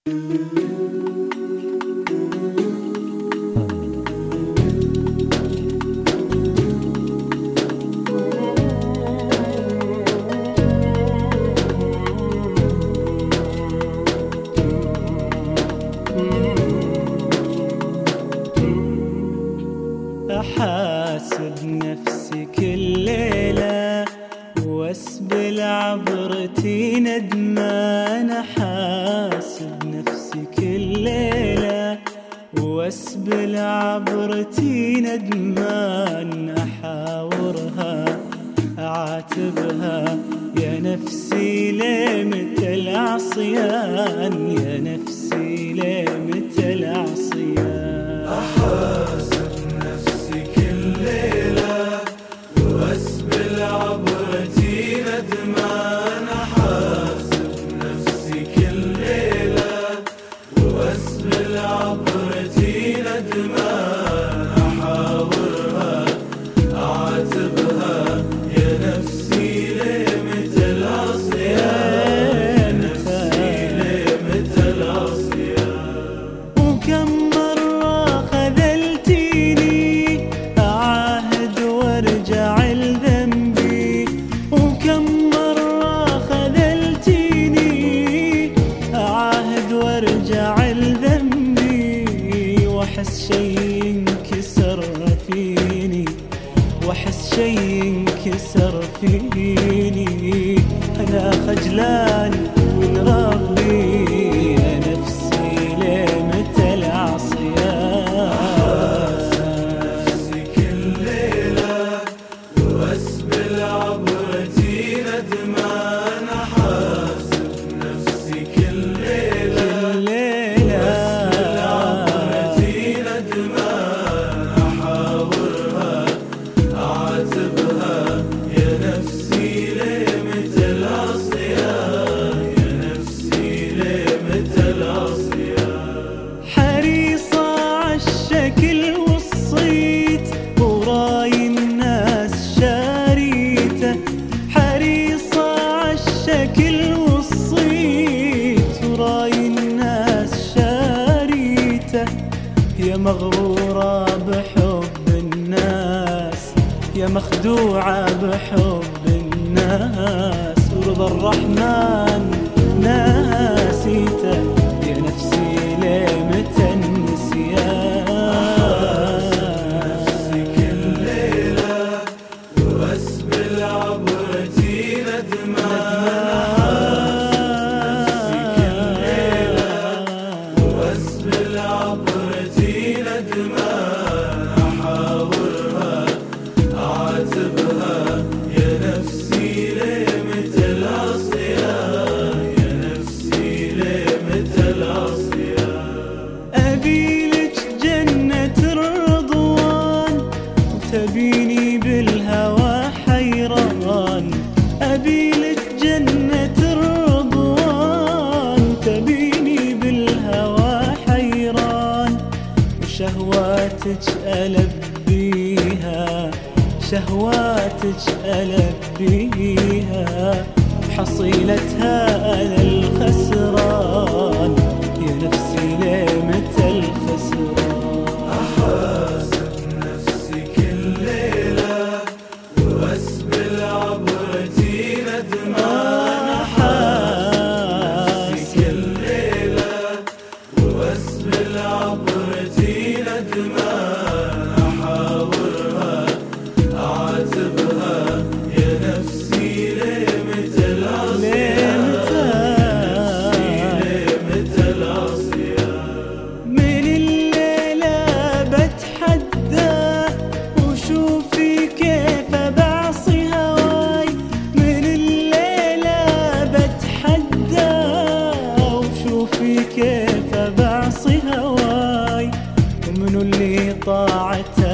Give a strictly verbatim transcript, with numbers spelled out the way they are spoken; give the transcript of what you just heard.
أحاسب نفسي كل ليلة واسبل عبرتي ندمان. أحاسب نفسي كل ليلة واسبل عبرتي ندمان. أحاورها أعاتبها يا نفسي ليه متى العصيان، يا نفسي ليه متى العصيان. أحاسب نفسي كل ليلة واسبل عبرتي ندمان. أحاسب نفسي كل ليلة واسبل عبرتي ندمان. أحاورها أعاتبها يا نفسي ليه متى العصيان، يا نفسي ليه متى العصيان. وكم مرة خذلتيني أعاهد وارجع لذنبي، وكم مرة خذلتيني أعاهد وارجع لذنبي. وأحس شي ينكسر فيني، وأحس شي ينكسر فيني. أنا خجلان من ربي يا نفسي ليه متى العصيان. نفسي كل ليلة واسبل عبرتي ندمان. أحاسب نفسي كل ليلة واسبل عبرتي ندمان. أحاورها أعاتبها يا نفسي ليه متى العصيان، يا نفسي ليه متى العصيان. حريصة عالشكل والصيت وراي الناس شاريته، حريصة عالشكل والصيت وراي الناس شاريته. يا مغرورة بحب الناس، يا مخدوعة بحب الناس. ورضا الرحمن ناسيته يا نفسي ليه متى النسيان. نفسي كل ليلة واسبل عبرتي ندمان. نفسي كل ليلة واسبل عبرتي ندمان. أحاورها أعاتبها يا نفسي ليه متى العصيان، يا نفسي ليه متى العصيان. أبيلك جنة الرضوان وتبيني بالهوى حيران. أبيلك جنة الرضوان تبيني بالهوى حيران. وشهواتك ألبيها، شهواتك ألبيها. حصيلتها أنا الخسران يا نفسي ليه متى الخسران. أحاسب نفسي كل ليلة واسبل عبرتي ندمان. أحاسب نفسي كل ليلة واسبل عبرتي ندمان. أحاورها أعاتبها يا نفسي ليه متى العصيان، ليه متى العصيان. من الليلة بتحدى وشوفي كيف بعصي هواي. من الليلة بتحدى وشوفي كيف بعصي هواي. ومنو اللي طاعته